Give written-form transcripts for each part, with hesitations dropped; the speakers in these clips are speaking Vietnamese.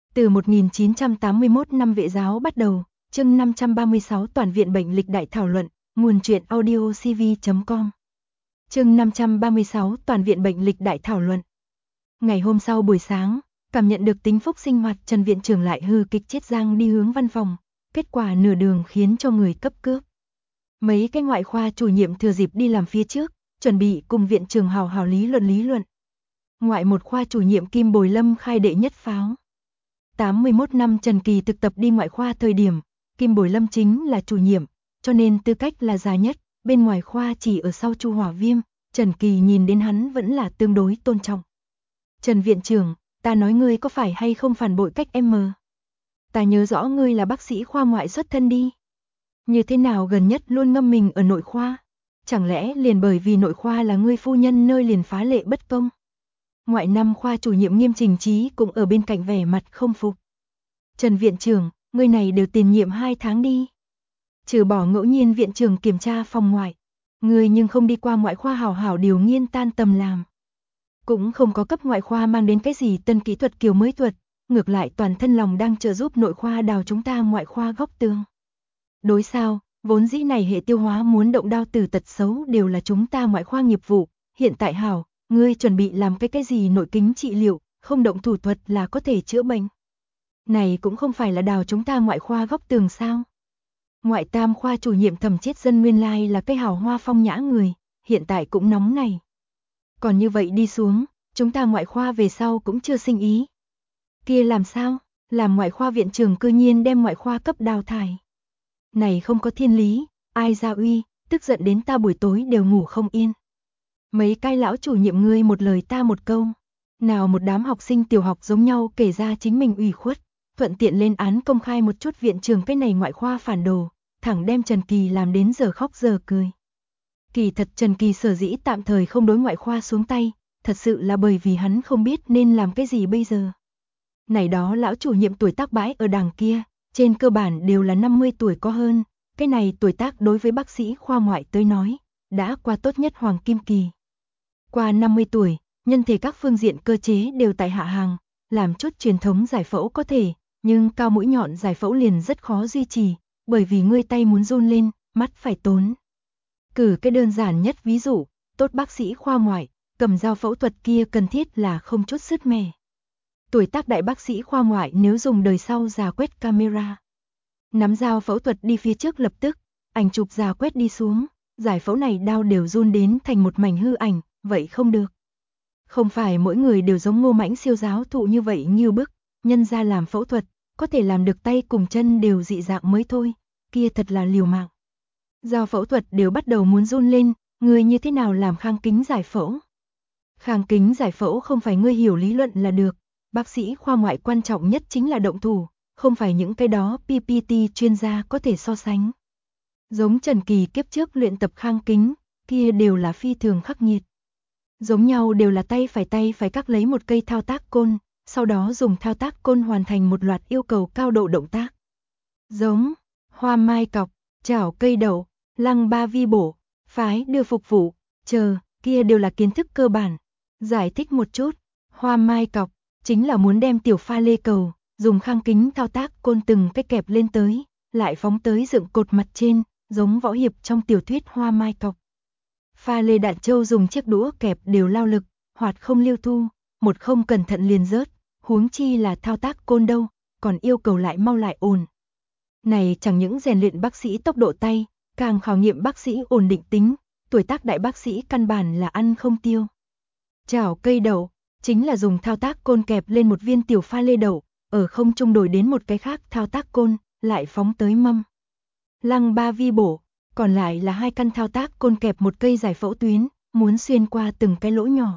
Từ 1981 năm Vệ giáo bắt đầu, chương 536 Toàn viện bệnh lịch đại thảo luận, nguồn truyện audio cv.com. Chương 536 Toàn viện bệnh lịch đại thảo luận. Ngày hôm sau buổi sáng, cảm nhận được tính phúc sinh hoạt, Trần viện trưởng lại hư kịch chết giang đi hướng văn phòng, kết quả nửa đường khiến cho người cấp cướp. Mấy cái ngoại khoa chủ nhiệm thừa dịp đi làm phía trước, chuẩn bị cùng viện trưởng hào hào lý luận. Ngoại một khoa chủ nhiệm Kim Bồi Lâm khai đệ nhất pháo. 81 năm Trần Kỳ thực tập đi ngoại khoa thời điểm, Kim Bồi Lâm chính là chủ nhiệm, cho nên tư cách là già nhất, bên ngoài khoa chỉ ở sau Chu Hỏa Viêm, Trần Kỳ nhìn đến hắn vẫn là tương đối tôn trọng. Trần viện trưởng, ta nói ngươi có phải hay không phản bội cách em mờ? Ta nhớ rõ ngươi là bác sĩ khoa ngoại xuất thân đi. Như thế nào gần nhất luôn ngâm mình ở nội khoa? Chẳng lẽ liền bởi vì nội khoa là ngươi phu nhân nơi liền phá lệ bất công? Ngoại năm khoa chủ nhiệm Nghiêm Trình Trí cũng ở bên cạnh vẻ mặt không phục. Trần viện trưởng, ngươi này đều tiền nhiệm 2 tháng đi. Trừ bỏ ngẫu nhiên viện trưởng kiểm tra phòng ngoại, ngươi nhưng không đi qua ngoại khoa hảo hảo điều nghiên tan tầm làm. Cũng không có cấp ngoại khoa mang đến cái gì tân kỹ thuật kiểu mới thuật, ngược lại toàn thân lòng đang trợ giúp nội khoa đào chúng ta ngoại khoa góc tường. Đối sao, vốn dĩ này hệ tiêu hóa muốn động đao tử tật xấu đều là chúng ta ngoại khoa nghiệp vụ, hiện tại hảo, ngươi chuẩn bị làm cái gì nội kính trị liệu, không động thủ thuật là có thể chữa bệnh. Này cũng không phải là đào chúng ta ngoại khoa góc tường sao. Ngoại tam khoa chủ nhiệm Thẩm Chết Dân nguyên lai là cái hào hoa phong nhã người, hiện tại cũng nóng này. Còn như vậy đi xuống, chúng ta ngoại khoa về sau cũng chưa sinh ý. Kia làm sao, làm ngoại khoa viện trưởng cư nhiên đem ngoại khoa cấp đào thải. Này không có thiên lý, ai ra uy, tức giận đến ta buổi tối đều ngủ không yên. Mấy cái lão chủ nhiệm ngươi một lời ta một câu, nào một đám học sinh tiểu học giống nhau kể ra chính mình ủy khuất, thuận tiện lên án công khai một chút viện trưởng cái này ngoại khoa phản đồ, thẳng đem Trần Kỳ làm đến giờ khóc giờ cười. Kỳ thật Trần Kỳ sở dĩ tạm thời không đối ngoại khoa xuống tay, thật sự là bởi vì hắn không biết nên làm cái gì bây giờ. Này đó lão chủ nhiệm tuổi tác bãi ở đằng kia, trên cơ bản đều là 50 tuổi có hơn, cái này tuổi tác đối với bác sĩ khoa ngoại tới nói, đã qua tốt nhất hoàng kim kỳ. Qua 50 tuổi, nhân thể các phương diện cơ chế đều tại hạ hàng, làm chút truyền thống giải phẫu có thể, nhưng cao mũi nhọn giải phẫu liền rất khó duy trì, bởi vì ngươi tay muốn run lên, mắt phải tốn. Cử cái đơn giản nhất ví dụ, tốt bác sĩ khoa ngoại, cầm dao phẫu thuật kia cần thiết là không chút sứt mẻ. Tuổi tác đại bác sĩ khoa ngoại nếu dùng đời sau rà quét camera, nắm dao phẫu thuật đi phía trước lập tức, ảnh chụp rà quét đi xuống, giải phẫu này đao đều run đến thành một mảnh hư ảnh, vậy không được. Không phải mỗi người đều giống Ngô Mãnh siêu giáo thụ như vậy nghiêu bức, nhân ra làm phẫu thuật, có thể làm được tay cùng chân đều dị dạng mới thôi, kia thật là liều mạng. Dao phẫu thuật đều bắt đầu muốn run lên, người như thế nào làm khang kính giải phẫu? Khang kính giải phẫu không phải ngươi hiểu lý luận là được, bác sĩ khoa ngoại quan trọng nhất chính là động thủ, không phải những cái đó PPT chuyên gia có thể so sánh. Giống Trần Kỳ kiếp trước luyện tập khang kính, kia đều là phi thường khắc nghiệt. Giống nhau đều là tay phải cắt lấy một cây thao tác côn, sau đó dùng thao tác côn hoàn thành một loạt yêu cầu cao độ động tác. Giống hoa mai cọc, chảo cây đậu, lăng ba vi bổ, phái đưa phục vụ, chờ, kia đều là kiến thức cơ bản. Giải thích một chút, hoa mai cọc chính là muốn đem tiểu pha lê cầu, dùng khang kính thao tác côn từng cái kẹp lên tới, lại phóng tới dựng cột mặt trên, giống võ hiệp trong tiểu thuyết hoa mai cọc. Pha lê đạn châu dùng chiếc đũa kẹp đều lao lực, hoạt không lưu thu, một không cẩn thận liền rớt, huống chi là thao tác côn đâu, còn yêu cầu lại mau lại ổn. Này chẳng những rèn luyện bác sĩ tốc độ tay, càng khảo nghiệm bác sĩ ổn định tính, tuổi tác đại bác sĩ căn bản là ăn không tiêu. Chảo cây đậu, chính là dùng thao tác côn kẹp lên một viên tiểu pha lê đậu, ở không trung đổi đến một cái khác thao tác côn, lại phóng tới mâm. Lăng ba vi bổ, còn lại là 2 căn thao tác côn kẹp một cây giải phẫu tuyến, muốn xuyên qua từng cái lỗ nhỏ.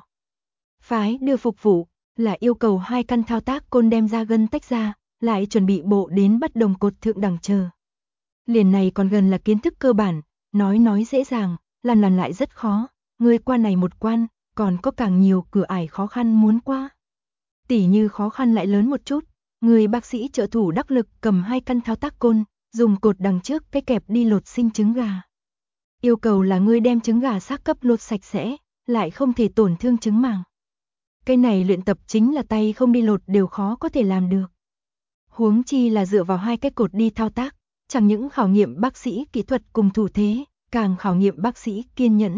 Phái đưa phục vụ, là yêu cầu 2 căn thao tác côn đem ra gân tách ra, lại chuẩn bị bộ đến bất đồng cột thượng đẳng chờ. Liền này còn gần là kiến thức cơ bản, nói dễ dàng, làm lại rất khó, người qua này một quan, còn có càng nhiều cửa ải khó khăn muốn qua. Tỉ như khó khăn lại lớn một chút, người bác sĩ trợ thủ đắc lực cầm 2 căn thao tác côn, dùng cột đằng trước cái kẹp đi lột sinh trứng gà. Yêu cầu là ngươi đem trứng gà xác cấp lột sạch sẽ, lại không thể tổn thương trứng màng. Cái này luyện tập chính là tay không đi lột đều khó có thể làm được. Huống chi là dựa vào hai cái cột đi thao tác, chẳng những khảo nghiệm bác sĩ kỹ thuật cùng thủ thế, càng khảo nghiệm bác sĩ kiên nhẫn.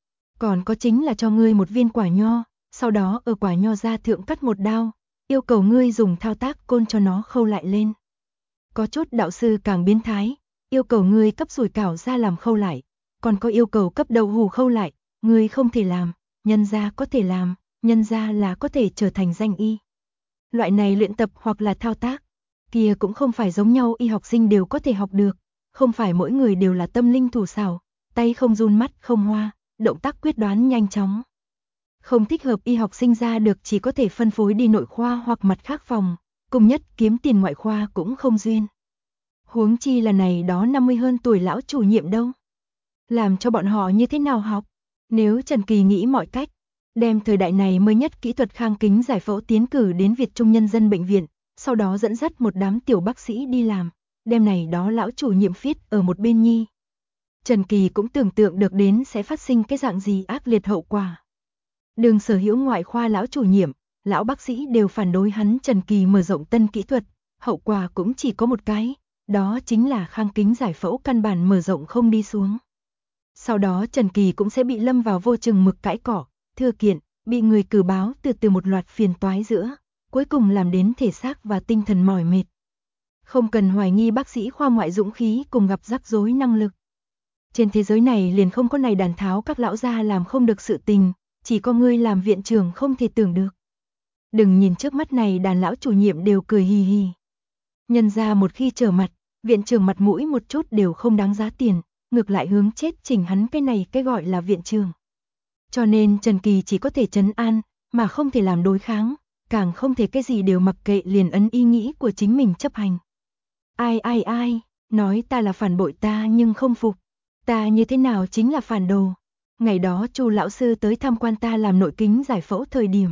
Còn có chính là cho ngươi một viên quả nho, sau đó ở quả nho ra thượng cắt một đao, yêu cầu ngươi dùng thao tác côn cho nó khâu lại lên. Có chút đạo sư càng biến thái, yêu cầu ngươi cấp sủi cảo ra làm khâu lại, còn có yêu cầu cấp đậu hù khâu lại, ngươi không thể làm, nhân gia có thể làm, nhân gia là có thể trở thành danh y. Loại này luyện tập hoặc là thao tác, kia cũng không phải giống nhau y học sinh đều có thể học được, không phải mỗi người đều là tâm linh thủ xảo, tay không run mắt không hoa, động tác quyết đoán nhanh chóng. Không thích hợp y học sinh ra được chỉ có thể phân phối đi nội khoa hoặc mặt khác phòng, cùng nhất kiếm tiền ngoại khoa cũng không duyên. Huống chi là này đó 50 hơn tuổi lão chủ nhiệm đâu. Làm cho bọn họ như thế nào học? Nếu Trần Kỳ nghĩ mọi cách, đem thời đại này mới nhất kỹ thuật khang kính giải phẫu tiến cử đến Việt Trung Nhân dân bệnh viện, sau đó dẫn dắt một đám tiểu bác sĩ đi làm, đem này đó lão chủ nhiệm phiết ở một bên nhi. Trần Kỳ cũng tưởng tượng được đến sẽ phát sinh cái dạng gì ác liệt hậu quả. Đường sở hữu ngoại khoa lão chủ nhiệm, lão bác sĩ đều phản đối hắn Trần Kỳ mở rộng tân kỹ thuật, hậu quả cũng chỉ có một cái, đó chính là khang kính giải phẫu căn bản mở rộng không đi xuống. Sau đó Trần Kỳ cũng sẽ bị lâm vào vô chừng mực cãi cỏ, thư kiện, bị người cử báo từ một loạt phiền toái giữa, cuối cùng làm đến thể xác và tinh thần mỏi mệt. Không cần hoài nghi bác sĩ khoa ngoại dũng khí cùng gặp rắc rối năng lực. Trên thế giới này liền không có này đàn tháo các lão gia làm không được sự tình, chỉ có ngươi làm viện trưởng không thể tưởng được. Đừng nhìn trước mắt này đàn lão chủ nhiệm đều cười hì hì. Nhân ra một khi trở mặt, viện trưởng mặt mũi một chút đều không đáng giá tiền, ngược lại hướng chết chỉnh hắn cái này cái gọi là viện trưởng. Cho nên Trần Kỳ chỉ có thể trấn an, mà không thể làm đối kháng, càng không thể cái gì đều mặc kệ liền ấn ý nghĩ của chính mình chấp hành. Ai, nói ta là phản bội ta nhưng không phục, ta như thế nào chính là phản đồ. Ngày đó Chu lão sư tới tham quan ta làm nội kính giải phẫu thời điểm.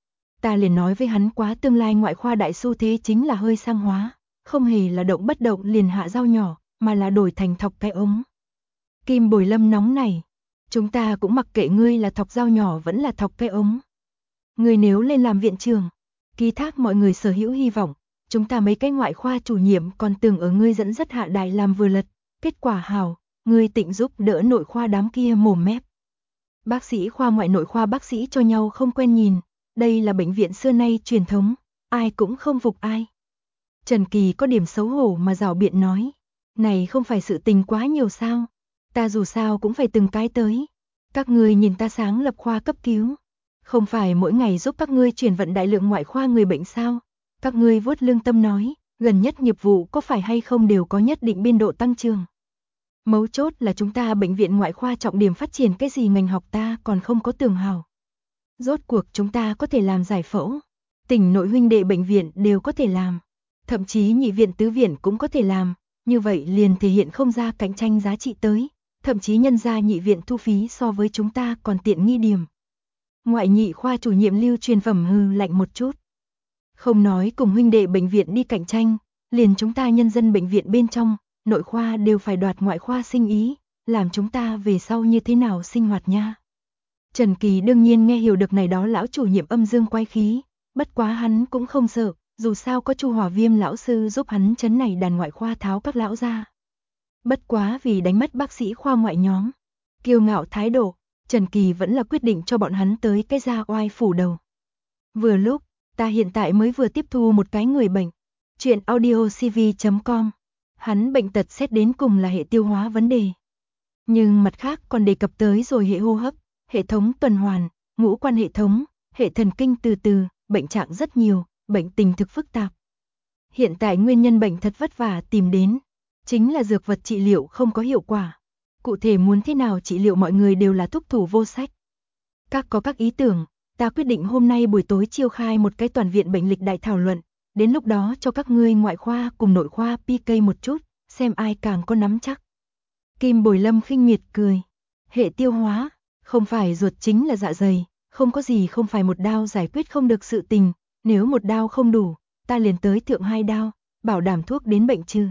Ta liền nói với hắn quá tương lai ngoại khoa đại xu thế chính là hơi sang hóa, không hề là động bất động liền hạ dao nhỏ, mà là đổi thành thọc cái ống. Kim Bồi Lâm nóng này, chúng ta cũng mặc kệ ngươi là thọc dao nhỏ vẫn là thọc cái ống. Ngươi nếu lên làm viện trưởng, ký thác mọi người sở hữu hy vọng, chúng ta mấy cái ngoại khoa chủ nhiệm còn tưởng ở ngươi dẫn dắt hạ đài làm vừa lật, kết quả hảo, ngươi tịnh giúp đỡ nội khoa đám kia mồm mép. Bác sĩ khoa ngoại nội khoa bác sĩ cho nhau không quen nhìn, đây là bệnh viện xưa nay truyền thống, ai cũng không phục ai. Trần Kỳ có điểm xấu hổ mà rảo biện nói, này không phải sự tình quá nhiều sao, ta dù sao cũng phải từng cái tới. Các ngươi nhìn ta sáng lập khoa cấp cứu, không phải mỗi ngày giúp các ngươi chuyển vận đại lượng ngoại khoa người bệnh sao? Các ngươi vuốt lương tâm nói, gần nhất nghiệp vụ có phải hay không đều có nhất định biên độ tăng trưởng. Mấu chốt là chúng ta bệnh viện ngoại khoa trọng điểm phát triển cái gì ngành học ta còn không có tường hào. Rốt cuộc chúng ta có thể làm giải phẫu, tỉnh nội huynh đệ bệnh viện đều có thể làm, thậm chí nhị viện tứ viện cũng có thể làm, như vậy liền thể hiện không ra cạnh tranh giá trị tới, thậm chí nhân ra nhị viện thu phí so với chúng ta còn tiện nghi điểm. Ngoại nhị khoa chủ nhiệm Lưu truyền phẩm hừ lạnh một chút. Không nói cùng huynh đệ bệnh viện đi cạnh tranh, liền chúng ta nhân dân bệnh viện bên trong, nội khoa đều phải đoạt ngoại khoa sinh ý, làm chúng ta về sau như thế nào sinh hoạt nha. Trần Kỳ đương nhiên nghe hiểu được này đó lão chủ nhiệm âm dương quay khí, bất quá hắn cũng không sợ, dù sao có Chu Hòa Viêm lão sư giúp hắn chấn này đàn ngoại khoa tháo các lão ra. Bất quá vì đánh mất bác sĩ khoa ngoại nhóm, kiêu ngạo thái độ, Trần Kỳ vẫn là quyết định cho bọn hắn tới cái ra oai phủ đầu. Vừa lúc, ta hiện tại mới vừa tiếp thu một cái người bệnh, chuyện audiocv.com, hắn bệnh tật xét đến cùng là hệ tiêu hóa vấn đề. Nhưng mặt khác còn đề cập tới rồi hệ hô hấp, hệ thống tuần hoàn, ngũ quan hệ thống, hệ thần kinh từ, bệnh trạng rất nhiều, bệnh tình thực phức tạp. Hiện tại nguyên nhân bệnh thật vất vả tìm đến, chính là dược vật trị liệu không có hiệu quả. Cụ thể muốn thế nào trị liệu mọi người đều là thúc thủ vô sách. Các có các ý tưởng, ta quyết định hôm nay buổi tối chiêu khai một cái toàn viện bệnh lịch đại thảo luận, đến lúc đó cho các ngươi ngoại khoa cùng nội khoa PK một chút, xem ai càng có nắm chắc. Kim Bồi Lâm khinh miệt cười, hệ tiêu hóa, không phải ruột chính là dạ dày, không có gì không phải một đao giải quyết không được sự tình, nếu một đao không đủ, ta liền tới thượng 2 đao, bảo đảm thuốc đến bệnh trừ.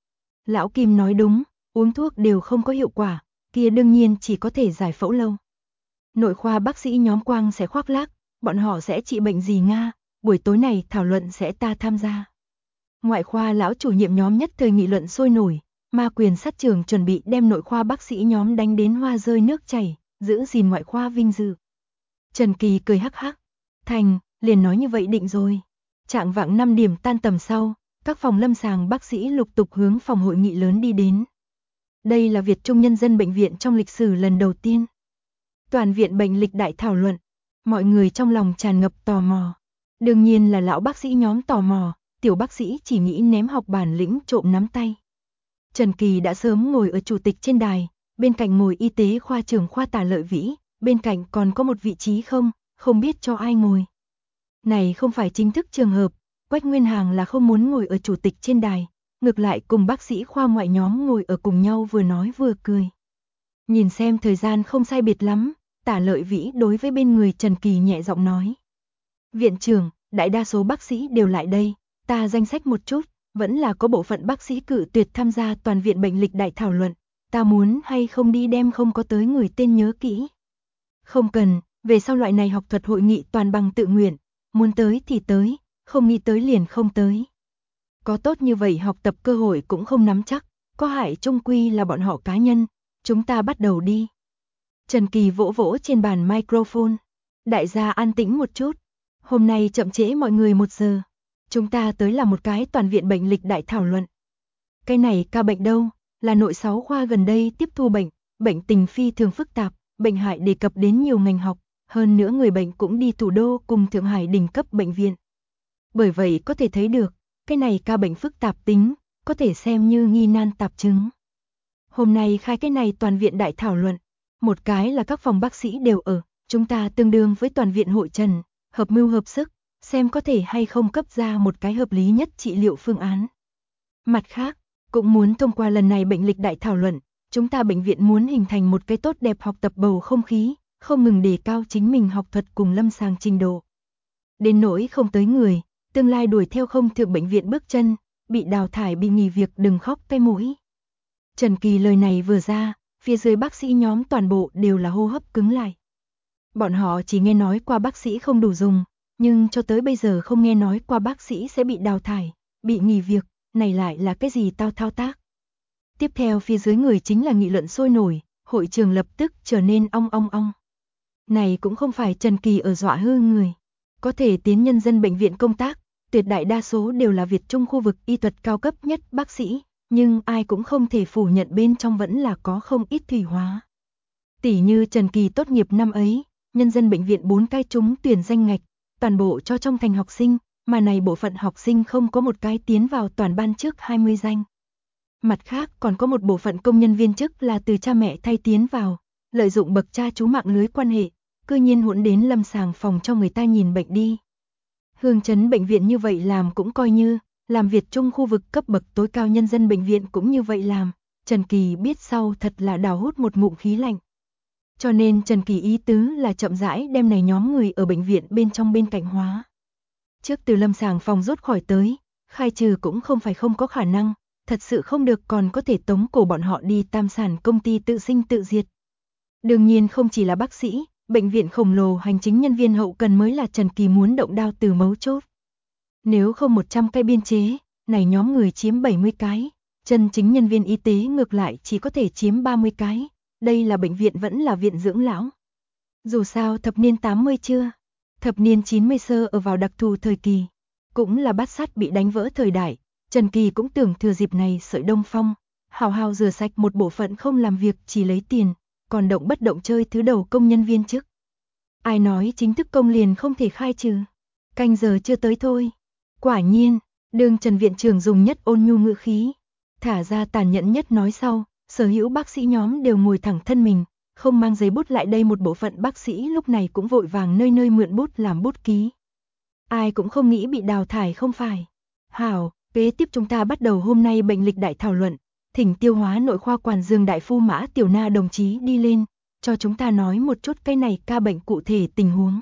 Lão Kim nói đúng, uống thuốc đều không có hiệu quả, kia đương nhiên chỉ có thể giải phẫu lâu. Nội khoa bác sĩ nhóm Quang sẽ khoác lác, bọn họ sẽ trị bệnh gì Nga, buổi tối này thảo luận sẽ ta tham gia. Ngoại khoa lão chủ nhiệm nhóm nhất thời nghị luận sôi nổi, ma quyền sát trưởng chuẩn bị đem nội khoa bác sĩ nhóm đánh đến hoa rơi nước chảy, giữ gìn ngoại khoa vinh dự. Trần Kỳ cười hắc hắc, thành, liền nói như vậy định rồi. Trạng vạng 5 điểm tan tầm sau, các phòng lâm sàng bác sĩ lục tục hướng phòng hội nghị lớn đi đến. Đây là Việt Trung Nhân dân Bệnh viện trong lịch sử lần đầu tiên. Toàn viện bệnh lịch đại thảo luận, mọi người trong lòng tràn ngập tò mò. Đương nhiên là lão bác sĩ nhóm tò mò, tiểu bác sĩ chỉ nghĩ ném học bản lĩnh trộm nắm tay. Trần Kỳ đã sớm ngồi ở chủ tịch trên đài, bên cạnh ngồi y tế khoa trưởng khoa Tả Lợi Vĩ, bên cạnh còn có một vị trí không biết cho ai ngồi. Này không phải chính thức trường hợp, Quách Nguyên Hàng là không muốn ngồi ở chủ tịch trên đài, ngược lại cùng bác sĩ khoa ngoại nhóm ngồi ở cùng nhau vừa nói vừa cười. Nhìn xem thời gian không sai biệt lắm, Tả Lợi Vĩ đối với bên người Trần Kỳ nhẹ giọng nói. Viện trưởng, đại đa số bác sĩ đều lại đây, ta danh sách một chút, vẫn là có bộ phận bác sĩ cự tuyệt tham gia toàn viện bệnh lịch đại thảo luận, ta muốn hay không đi đem không có tới người tên nhớ kỹ. Không cần, về sau loại này học thuật hội nghị toàn bằng tự nguyện, muốn tới thì tới, không nghĩ tới liền không tới. Có tốt như vậy học tập cơ hội cũng không nắm chắc, có hại chung quy là bọn họ cá nhân, chúng ta bắt đầu đi. Trần Kỳ vỗ vỗ trên bàn microphone, đại gia an tĩnh một chút, hôm nay chậm trễ mọi người 1 giờ, chúng ta tới là một cái toàn viện bệnh lịch đại thảo luận. Cái này ca bệnh đâu, là nội 6 khoa gần đây tiếp thu bệnh tình phi thường phức tạp, bệnh hại đề cập đến nhiều ngành học, hơn nữa người bệnh cũng đi thủ đô cùng Thượng Hải đỉnh cấp bệnh viện. Bởi vậy có thể thấy được, cái này ca bệnh phức tạp tính, có thể xem như nghi nan tạp chứng. Hôm nay khai cái này toàn viện đại thảo luận, một cái là các phòng bác sĩ đều ở, chúng ta tương đương với toàn viện hội trần, hợp mưu hợp sức, xem có thể hay không cấp ra một cái hợp lý nhất trị liệu phương án. Mặt khác, cũng muốn thông qua lần này bệnh lịch đại thảo luận, chúng ta bệnh viện muốn hình thành một cái tốt đẹp học tập bầu không khí, không ngừng đề cao chính mình học thuật cùng lâm sàng trình độ. Đến nỗi không tới người, tương lai đuổi theo không thượng bệnh viện bước chân, bị đào thải bị nghỉ việc đừng khóc cái mũi. Trần Kỳ lời này vừa ra, phía dưới bác sĩ nhóm toàn bộ đều là hô hấp cứng lại. Bọn họ chỉ nghe nói qua bác sĩ không đủ dùng, nhưng cho tới bây giờ không nghe nói qua bác sĩ sẽ bị đào thải, bị nghỉ việc, này lại là cái gì thao tác. Tiếp theo phía dưới người chính là nghị luận sôi nổi, hội trường lập tức trở nên ong ong ong. Này cũng không phải Trần Kỳ ở dọa hư người. Có thể tiến nhân dân bệnh viện công tác, tuyệt đại đa số đều là Việt Trung khu vực y thuật cao cấp nhất bác sĩ, nhưng ai cũng không thể phủ nhận bên trong vẫn là có không ít thủy hóa. Tỷ như Trần Kỳ tốt nghiệp năm ấy, nhân dân bệnh viện 4 cái trúng tuyển danh ngạch, toàn bộ cho trong thành học sinh, mà này bộ phận học sinh không có một cái tiến vào toàn ban trước 20 danh. Mặt khác còn có một bộ phận công nhân viên chức là từ cha mẹ thay tiến vào, lợi dụng bậc cha chú mạng lưới quan hệ, cư nhiên hỗn đến lâm sàng phòng cho người ta nhìn bệnh đi. Hương Trấn bệnh viện như vậy làm cũng coi như, làm Việt Trung khu vực cấp bậc tối cao nhân dân bệnh viện cũng như vậy làm, Trần Kỳ biết sau thật là đào hút một ngụm khí lạnh. Cho nên Trần Kỳ ý tứ là chậm rãi đem này nhóm người ở bệnh viện bên trong bên cạnh hóa. Trước từ lâm sàng phòng rút khỏi tới, khai trừ cũng không phải không có khả năng, thật sự không được còn có thể tống cổ bọn họ đi tam sản công ty tự sinh tự diệt. Đương nhiên không chỉ là bác sĩ, bệnh viện khổng lồ hành chính nhân viên hậu cần mới là Trần Kỳ muốn động đao từ mấu chốt. Nếu không 100 cái biên chế, này nhóm người chiếm 70 cái, chân chính nhân viên y tế ngược lại chỉ có thể chiếm 30 cái, đây là bệnh viện vẫn là viện dưỡng lão. Dù sao thập niên 80 chưa, thập niên 90 sơ ở vào đặc thù thời kỳ, cũng là bát sắt bị đánh vỡ thời đại, Trần Kỳ cũng tưởng thừa dịp này sợi đông phong, hào hào rửa sạch một bộ phận không làm việc chỉ lấy tiền, còn động bất động chơi thứ đầu công nhân viên chức. Ai nói chính thức công liền không thể khai trừ, canh giờ chưa tới thôi. Quả nhiên, đương Trần viện trưởng dùng nhất ôn nhu ngữ khí, thả ra tàn nhẫn nhất nói sau, sở hữu bác sĩ nhóm đều ngồi thẳng thân mình, không mang giấy bút lại đây một bộ phận bác sĩ lúc này cũng vội vàng nơi nơi mượn bút làm bút ký. Ai cũng không nghĩ bị đào thải không phải. Hảo, kế tiếp chúng ta bắt đầu hôm nay bệnh lịch đại thảo luận, thỉnh tiêu hóa nội khoa quản Dương đại phu Mã Tiểu Na đồng chí đi lên, cho chúng ta nói một chút cái này ca bệnh cụ thể tình huống.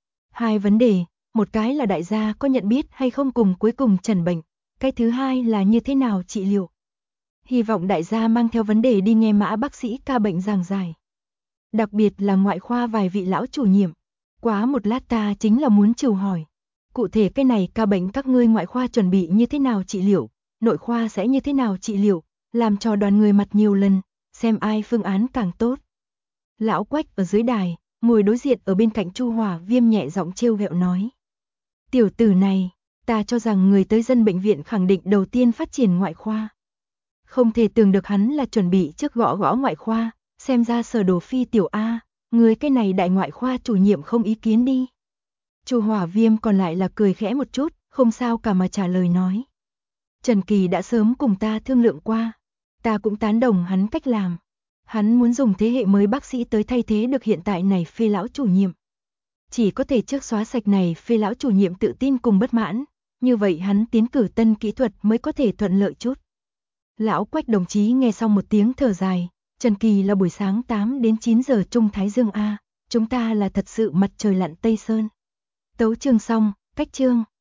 2 vấn đề, một cái là đại gia có nhận biết hay không cùng cuối cùng chẩn bệnh, cái thứ hai là như thế nào trị liệu. Hy vọng đại gia mang theo vấn đề đi nghe Mã bác sĩ ca bệnh giảng giải. Đặc biệt là ngoại khoa vài vị lão chủ nhiệm, quá một lát ta chính là muốn trừ hỏi. cụ thể cái này ca bệnh các ngươi ngoại khoa chuẩn bị như thế nào trị liệu, nội khoa sẽ như thế nào trị liệu, làm cho đoàn người mặt nhiều lần, xem ai phương án càng tốt. Lão Quách ở dưới đài, ngồi đối diện ở bên cạnh Chu Hỏa Viêm nhẹ giọng trêu ghẹo nói. Tiểu tử này, ta cho rằng người tới dân bệnh viện khẳng định đầu tiên phát triển ngoại khoa. Không thể tưởng được hắn là chuẩn bị trước gõ gõ ngoại khoa, xem ra Sở Đồ Phi tiểu A, người cái này đại ngoại khoa chủ nhiệm không ý kiến đi. Chu Hỏa Viêm còn lại là cười khẽ một chút, không sao cả mà trả lời nói. Trần Kỳ đã sớm cùng ta thương lượng qua, ta cũng tán đồng hắn cách làm. Hắn muốn dùng thế hệ mới bác sĩ tới thay thế được hiện tại này Phê lão chủ nhiệm. Chỉ có thể trước xóa sạch này Phê lão chủ nhiệm tự tin cùng bất mãn, như vậy hắn tiến cử tân kỹ thuật mới có thể thuận lợi chút. Lão Quách đồng chí nghe xong một tiếng thở dài, Trần Kỳ là buổi sáng 8 đến 9 giờ Trung Thái Dương A, chúng ta là thật sự mặt trời lặn Tây Sơn. Tấu chương xong, cách chương.